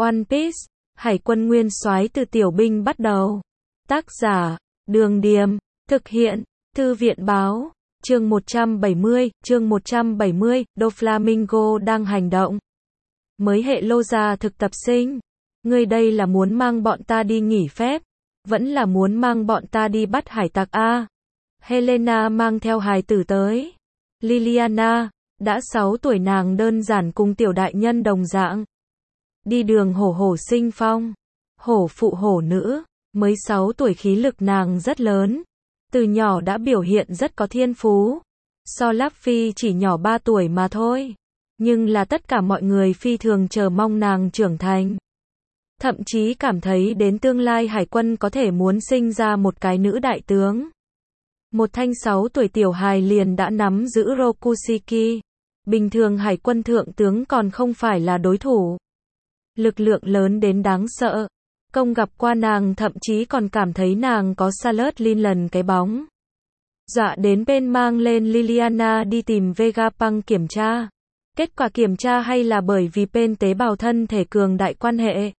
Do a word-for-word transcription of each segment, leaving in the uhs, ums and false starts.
One Piece, Hải quân nguyên soái từ tiểu binh bắt đầu. Tác giả, Đường Điềm, thực hiện, Thư viện Báo, chương một trăm bảy mươi, chương một trăm bảy mươi, Doflamingo đang hành động. Mới hệ lô gia thực tập sinh, ngươi đây là muốn mang bọn ta đi nghỉ phép, vẫn là muốn mang bọn ta đi bắt hải tặc a? Helena mang theo hài tử tới. Liliana, đã sáu tuổi nàng đơn giản cùng tiểu đại nhân đồng dạng. Đi đường hổ hổ sinh phong, hổ phụ hổ nữ, mới sáu tuổi khí lực nàng rất lớn, từ nhỏ đã biểu hiện rất có thiên phú. So Luffy chỉ nhỏ ba tuổi mà thôi, nhưng là tất cả mọi người phi thường chờ mong nàng trưởng thành. Thậm chí cảm thấy đến tương lai hải quân có thể muốn sinh ra một cái nữ đại tướng. Một thanh sáu tuổi tiểu hài liền đã nắm giữ Rokushiki. Bình thường hải quân thượng tướng còn không phải là đối thủ. Lực lượng lớn đến đáng sợ. Công gặp qua nàng thậm chí còn cảm thấy nàng có Salad Lincoln cái bóng. Dọa đến bên mang lên Liliana đi tìm Vegapunk kiểm tra. Kết quả kiểm tra hay là bởi vì bên tế bào thân thể cường đại quan hệ.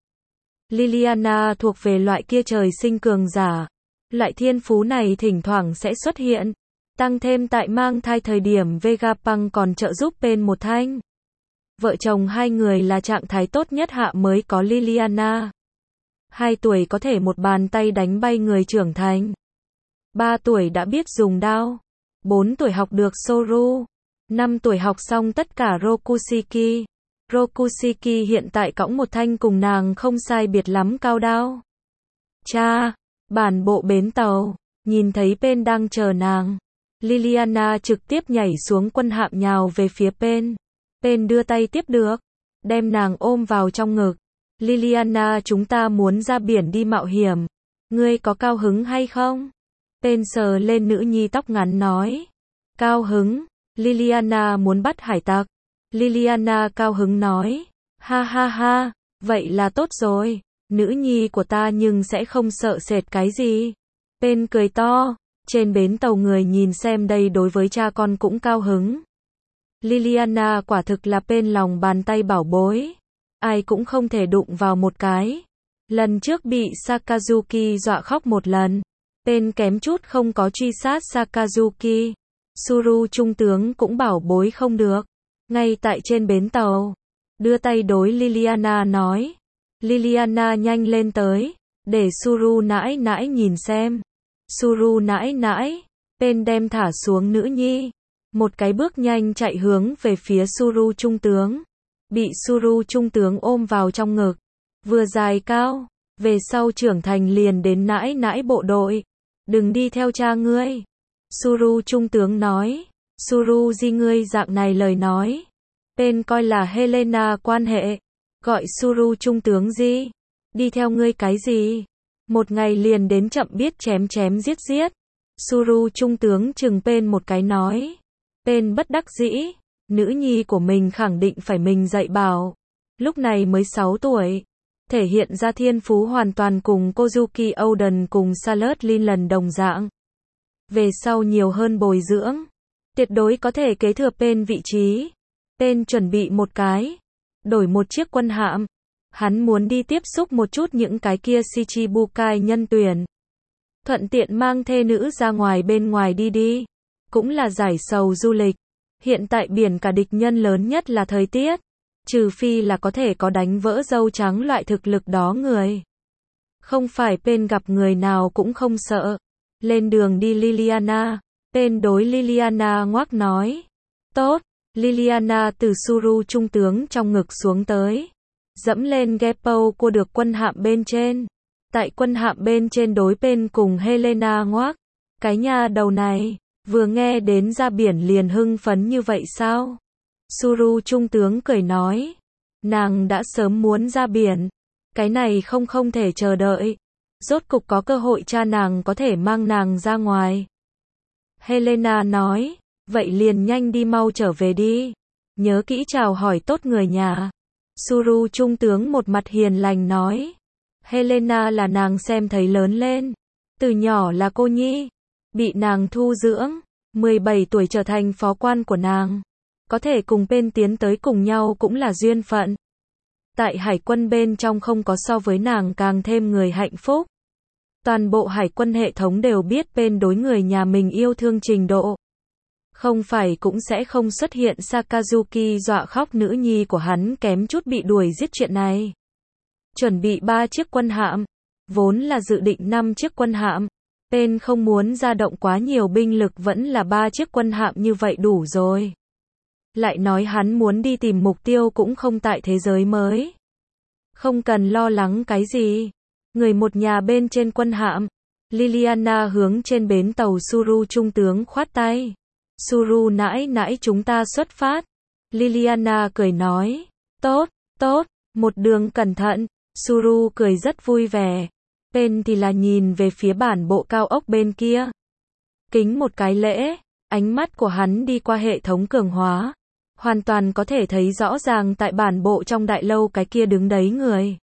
Liliana thuộc về loại kia trời sinh cường giả. Loại thiên phú này thỉnh thoảng sẽ xuất hiện. Tăng thêm tại mang thai thời điểm Vegapunk còn trợ giúp bên một thanh. Vợ chồng hai người là trạng thái tốt nhất hạ mới có Liliana. Hai tuổi có thể một bàn tay đánh bay người trưởng thành. Ba tuổi đã biết dùng đao. Bốn tuổi học được Soru. Năm tuổi học xong tất cả Rokushiki. Rokushiki hiện tại cõng một thanh cùng nàng không sai biệt lắm cao đao. Cha, bản bộ bến tàu, nhìn thấy Pen đang chờ nàng. Liliana trực tiếp nhảy xuống quân hạm nhào về phía Pen. Pen đưa tay tiếp được, đem nàng ôm vào trong ngực. Liliana, chúng ta muốn ra biển đi mạo hiểm. Ngươi có cao hứng hay không? Pen sờ lên nữ nhi tóc ngắn nói. Cao hứng. Liliana muốn bắt hải tặc. Liliana cao hứng nói. Ha ha ha, vậy là tốt rồi. Nữ nhi của ta nhưng sẽ không sợ sệt cái gì. Pen cười to. Trên bến tàu người nhìn xem đây đối với cha con cũng cao hứng. Liliana quả thực là Pen lòng bàn tay bảo bối. Ai cũng không thể đụng vào một cái. Lần trước bị Sakazuki dọa khóc một lần. Pen kém chút không có truy sát Sakazuki. Suru trung tướng cũng bảo bối không được. Ngay tại trên bến tàu. Đưa tay đối Liliana nói. Liliana nhanh lên tới. Để Suru nãi nãi nhìn xem. Suru nãi nãi. Pen đem thả xuống nữ nhi. Một cái bước nhanh chạy hướng về phía Suru trung tướng. Bị Suru trung tướng ôm vào trong ngực. Vừa dài cao. Về sau trưởng thành liền đến nãi nãi bộ đội. Đừng đi theo cha ngươi. Suru trung tướng nói. Suru di ngươi dạng này lời nói. Pen coi là Helena quan hệ. Gọi Suru trung tướng di. Đi theo ngươi cái gì? Một ngày liền đến chậm biết chém chém giết giết. Suru trung tướng chừng Pen một cái nói. Pen bất đắc dĩ. Nữ nhi của mình khẳng định phải mình dạy bảo. Lúc này mới sáu tuổi. Thể hiện ra thiên phú hoàn toàn cùng Kozuki Oden cùng Salad Lincoln đồng dạng. Về sau nhiều hơn bồi dưỡng. Tuyệt đối có thể kế thừa Pen vị trí. Pen chuẩn bị một cái. Đổi một chiếc quân hạm. Hắn muốn đi tiếp xúc một chút những cái kia Shichibukai nhân tuyển. Thuận tiện mang thê nữ ra ngoài bên ngoài đi đi. Cũng là giải sầu du lịch. Hiện tại biển cả địch nhân lớn nhất là thời tiết. Trừ phi là có thể có đánh vỡ dâu trắng loại thực lực đó người. Không phải Pen gặp người nào cũng không sợ. Lên đường đi Liliana. Pen đối Liliana ngoác nói. Tốt. Liliana từ Suru trung tướng trong ngực xuống tới. Dẫm lên Geppo cua được quân hạm bên trên. Tại quân hạm bên trên đối Pen cùng Helena ngoác. Cái nhà đầu này. Vừa nghe đến ra biển liền hưng phấn như vậy sao? Suru trung tướng cười nói. Nàng đã sớm muốn ra biển. Cái này không không thể chờ đợi. Rốt cục có cơ hội cha nàng có thể mang nàng ra ngoài. Helena nói. Vậy liền nhanh đi mau trở về đi. Nhớ kỹ chào hỏi tốt người nhà. Suru trung tướng một mặt hiền lành nói. Helena là nàng xem thấy lớn lên. Từ nhỏ là cô nhi. Bị nàng thu dưỡng. mười bảy tuổi trở thành phó quan của nàng. Có thể cùng Pen tiến tới cùng nhau cũng là duyên phận. tại hải quân bên trong không có so với nàng càng thêm người hạnh phúc. Toàn bộ hải quân hệ thống đều biết Pen đối người nhà mình yêu thương trình độ. Không phải cũng sẽ không xuất hiện Sakazuki dọa khóc nữ nhi của hắn kém chút bị đuổi giết chuyện này. Chuẩn bị ba chiếc quân hạm, vốn là dự định năm chiếc quân hạm. Pen không muốn ra động quá nhiều binh lực, vẫn là ba chiếc quân hạm như vậy đủ rồi. Lại nói hắn muốn đi tìm mục tiêu cũng không tại thế giới mới. Không cần lo lắng cái gì. Người một nhà bên trên quân hạm. Liliana hướng trên bến tàu Suru trung tướng khoát tay. Suru nãi nãi chúng ta xuất phát. Liliana cười nói. Tốt, tốt, một đường cẩn thận. Suru cười rất vui vẻ. Pen thì là nhìn về phía bản bộ cao ốc bên kia. Kính một cái lễ, ánh mắt của hắn đi qua hệ thống cường hóa. Hoàn toàn có thể thấy rõ ràng tại bản bộ trong đại lâu cái kia đứng đấy người.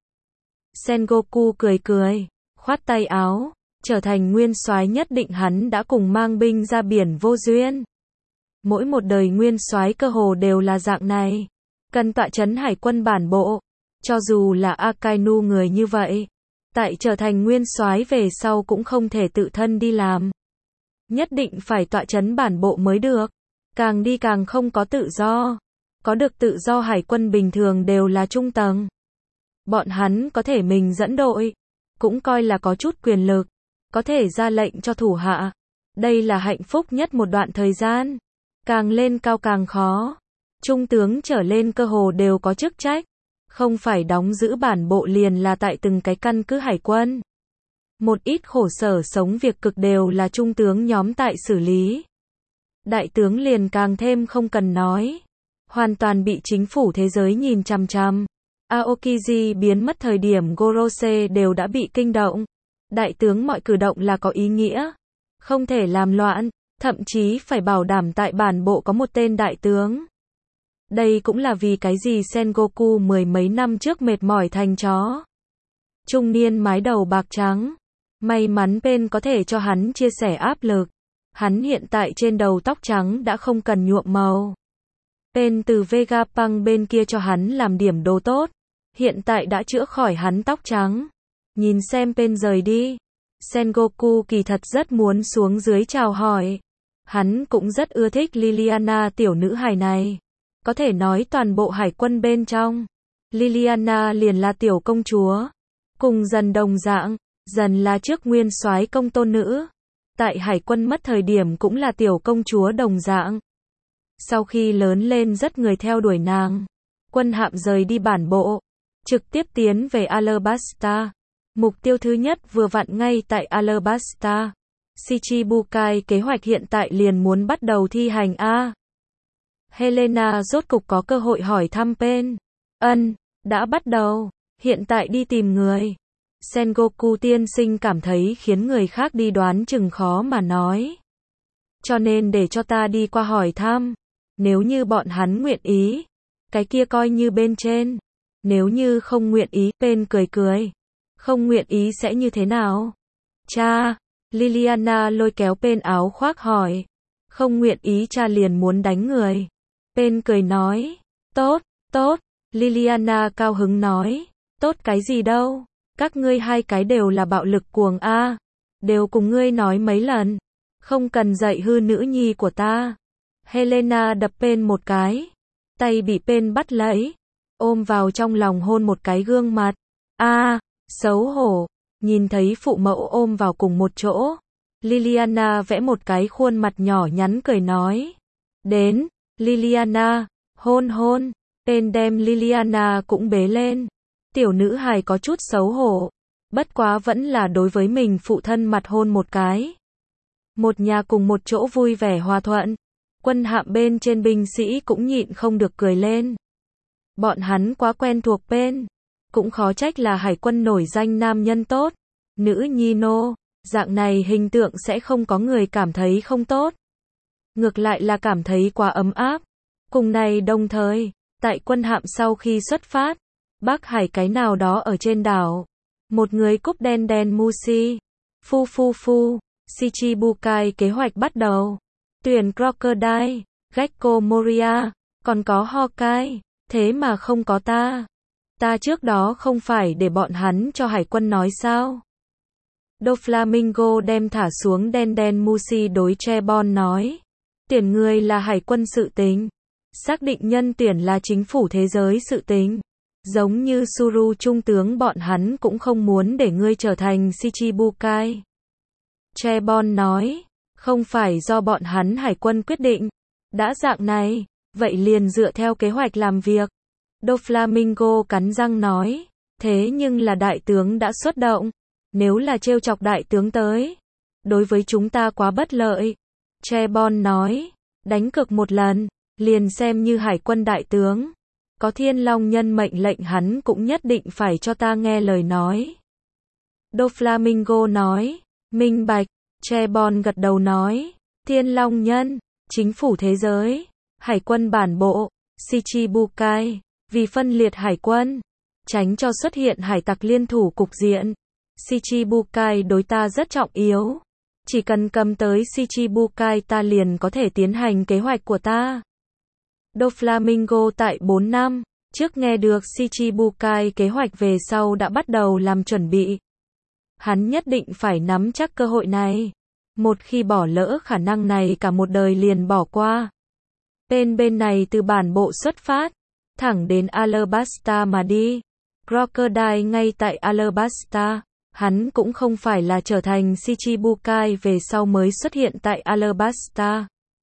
Sengoku cười cười, khoát tay áo, trở thành nguyên soái nhất định hắn đã cùng mang binh ra biển vô duyên. Mỗi một đời nguyên soái cơ hồ đều là dạng này. Cần tọa trấn hải quân bản bộ. Cho dù là Akainu người như vậy. Tại trở thành nguyên soái về sau cũng không thể tự thân đi làm. Nhất định phải tọa trấn bản bộ mới được. Càng đi càng không có tự do. Có được tự do hải quân bình thường đều là trung tầng. Bọn hắn có thể mình dẫn đội. Cũng coi là có chút quyền lực. Có thể ra lệnh cho thủ hạ. Đây là hạnh phúc nhất một đoạn thời gian. Càng lên cao càng khó. Trung tướng trở lên cơ hồ đều có chức trách. Không phải đóng giữ bản bộ liền là tại từng cái căn cứ hải quân. Một ít khổ sở sống việc cực đều là trung tướng nhóm tại xử lý. Đại tướng liền càng thêm không cần nói. Hoàn toàn bị chính phủ thế giới nhìn chằm chằm. Aokiji biến mất thời điểm Gorose đều đã bị kinh động. Đại tướng mọi cử động là có ý nghĩa. Không thể làm loạn, thậm chí phải bảo đảm tại bản bộ có một tên đại tướng. Đây cũng là vì cái gì Sengoku mười mấy năm trước mệt mỏi thành chó. Trung niên mái đầu bạc trắng. May mắn Pen có thể cho hắn chia sẻ áp lực. Hắn hiện tại trên đầu tóc trắng đã không cần nhuộm màu. Pen từ Vegapunk bên kia cho hắn làm điểm đồ tốt. Hiện tại đã chữa khỏi hắn tóc trắng. Nhìn xem Pen rời đi. Sengoku kỳ thật rất muốn xuống dưới chào hỏi. Hắn cũng rất ưa thích Liliana tiểu nữ hài này. Có thể nói toàn bộ hải quân bên trong. Liliana liền là tiểu công chúa. Cùng Dần đồng dạng. Dần là trước nguyên soái công tôn nữ. Tại hải quân mất thời điểm cũng là tiểu công chúa đồng dạng. Sau khi lớn lên rất người theo đuổi nàng. Quân hạm rời đi bản bộ. Trực tiếp tiến về Alabasta. Mục tiêu thứ nhất vừa vặn ngay tại Alabasta. Shichibukai kế hoạch hiện tại liền muốn bắt đầu thi hành a. Helena rốt cục có cơ hội hỏi thăm Pen. Ân, đã bắt đầu. Hiện tại đi tìm người. Sengoku tiên sinh cảm thấy khiến người khác đi đoán chừng khó mà nói. Cho nên để cho ta đi qua hỏi thăm. Nếu như bọn hắn nguyện ý. Cái kia coi như bên trên. Nếu như không nguyện ý, Pen cười cười. Không nguyện ý sẽ như thế nào? Cha, Liliana lôi kéo Pen áo khoác hỏi. Không nguyện ý cha liền muốn đánh người. Pen cười nói. Tốt, tốt. Liliana cao hứng nói. Tốt cái gì đâu. Các ngươi hai cái đều là bạo lực cuồng a. Đều cùng ngươi nói mấy lần. Không cần dạy hư nữ nhi của ta. Helena đập Pen một cái. Tay bị Pen bắt lấy. Ôm vào trong lòng hôn một cái gương mặt. A, xấu hổ. Nhìn thấy phụ mẫu ôm vào cùng một chỗ. Liliana vẽ một cái khuôn mặt nhỏ nhắn cười nói. Đến, Liliana, hôn hôn. Pen đem Liliana cũng bế lên. Tiểu nữ hài có chút xấu hổ. Bất quá vẫn là đối với mình phụ thân mặt hôn một cái. Một nhà cùng một chỗ vui vẻ hòa thuận. Quân hạm bên trên binh sĩ cũng nhịn không được cười lên. Bọn hắn quá quen thuộc Pen. Cũng khó trách là hải quân nổi danh nam nhân tốt. Nữ nhi nô. Dạng này hình tượng sẽ không có người cảm thấy không tốt. Ngược lại là cảm thấy quá ấm áp. Cùng này đồng thời, tại quân hạm sau khi xuất phát, Bắc Hải cái nào đó ở trên đảo. Một người cúp đen đen Mushi. Phu phu phu. Shichibukai kế hoạch bắt đầu. Tuyển Crocodile, Gecko Moria, còn có Hawkeye. Thế mà không có ta. Ta trước đó không phải để bọn hắn cho hải quân nói sao? Doflamingo đem thả xuống đen đen Musi đối Trebon nói. Tuyển người là hải quân sự tính. Xác định nhân tuyển là chính phủ thế giới sự tính. Giống như Suru trung tướng bọn hắn cũng không muốn để ngươi trở thành Shichibukai. Trebon nói. Không phải do bọn hắn hải quân quyết định. Đã dạng này, vậy liền dựa theo kế hoạch làm việc. Doflamingo cắn răng nói. Thế nhưng là đại tướng đã xuất động. Nếu là trêu chọc đại tướng tới, đối với chúng ta quá bất lợi. Trebon nói. Đánh cược một lần, liền xem như hải quân đại tướng. Có Thiên Long nhân mệnh lệnh hắn cũng nhất định phải cho ta nghe lời nói. Doflamingo nói. Minh bạch. Trebon gật đầu nói. Thiên Long nhân, chính phủ thế giới, hải quân bản bộ, Shichibukai, vì phân liệt hải quân, tránh cho xuất hiện hải tặc liên thủ cục diện. Shichibukai đối ta rất trọng yếu. Chỉ cần cầm tới Shichibukai ta liền có thể tiến hành kế hoạch của ta. Doflamingo tại bốn năm trước nghe được Shichibukai kế hoạch về sau đã bắt đầu làm chuẩn bị. Hắn nhất định phải nắm chắc cơ hội này. Một khi bỏ lỡ khả năng này cả một đời liền bỏ qua. Bên bên này từ bản bộ xuất phát, thẳng đến Alabasta mà đi. Crocodile ngay tại Alabasta. Hắn cũng không phải là trở thành Shichibukai về sau mới xuất hiện tại Alabasta.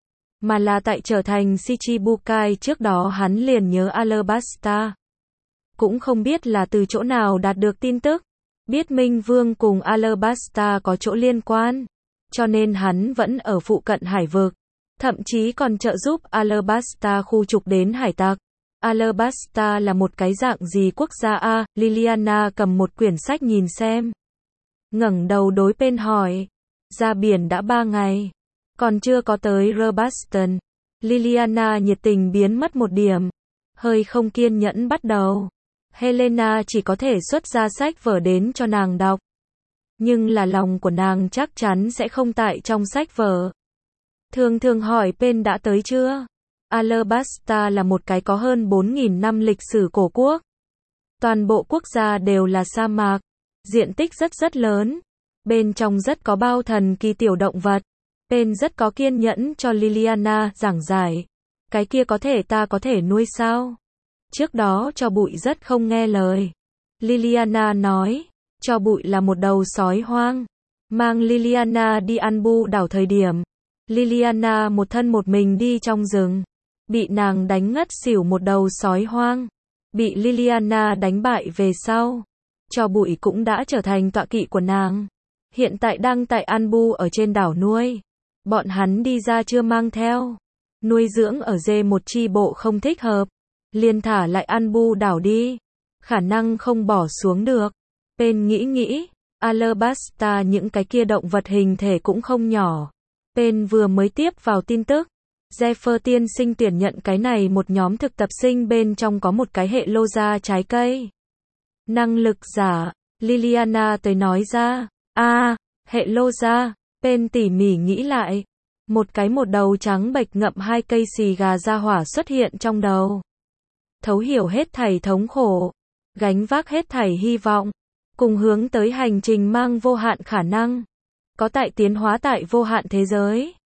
Mà là tại trở thành Shichibukai trước đó hắn liền nhớ Alabasta. Cũng không biết là từ chỗ nào đạt được tin tức. Biết Minh Vương cùng Alabasta có chỗ liên quan. Cho nên hắn vẫn ở phụ cận hải vực. Thậm chí còn trợ giúp Alabasta khu trục đến hải tặc. Alabasta là một cái dạng gì quốc gia a? Liliana cầm một quyển sách nhìn xem. Ngẩng đầu đối Pen hỏi. Ra biển đã ba ngày. Còn chưa có tới Robuston. Liliana nhiệt tình biến mất một điểm. Hơi không kiên nhẫn bắt đầu. Helena chỉ có thể xuất ra sách vở đến cho nàng đọc. Nhưng là lòng của nàng chắc chắn sẽ không tại trong sách vở. Thường thường hỏi Pen đã tới chưa? Alabasta là một cái có hơn bốn nghìn năm lịch sử cổ quốc. Toàn bộ quốc gia đều là sa mạc. Diện tích rất rất lớn. Bên trong rất có bao thần kỳ tiểu động vật. Pen rất có kiên nhẫn cho Liliana giảng giải. Cái kia có thể ta có thể nuôi sao? Trước đó cho bụi rất không nghe lời. Liliana nói. Cho bụi là một đầu sói hoang. Mang Liliana đi ăn bu đảo thời điểm. Liliana một thân một mình đi trong rừng. Bị nàng đánh ngất xỉu một đầu sói hoang. Bị Liliana đánh bại về sau. Cho bụi cũng đã trở thành tọa kỵ của nàng. Hiện tại đang tại ăn bu ở trên đảo nuôi. Bọn hắn đi ra chưa mang theo. Nuôi dưỡng ở dê một chi bộ không thích hợp. Liền thả lại ăn bu đảo đi. Khả năng không bỏ xuống được. Pen nghĩ nghĩ. Alabasta những cái kia động vật hình thể cũng không nhỏ. Pen vừa mới tiếp vào tin tức. Zephyr tiên sinh tuyển nhận cái này một nhóm thực tập sinh bên trong có một cái hệ lô ra trái cây. Năng lực giả. Liliana tới nói ra. a à, hệ lô ra. Pen tỉ mỉ nghĩ lại. Một cái một đầu trắng bệch ngậm hai cây xì gà ra hỏa xuất hiện trong đầu. Thấu hiểu hết thảy thống khổ. Gánh vác hết thảy hy vọng. Cùng hướng tới hành trình mang vô hạn khả năng. Có tại tiến hóa tại vô hạn thế giới.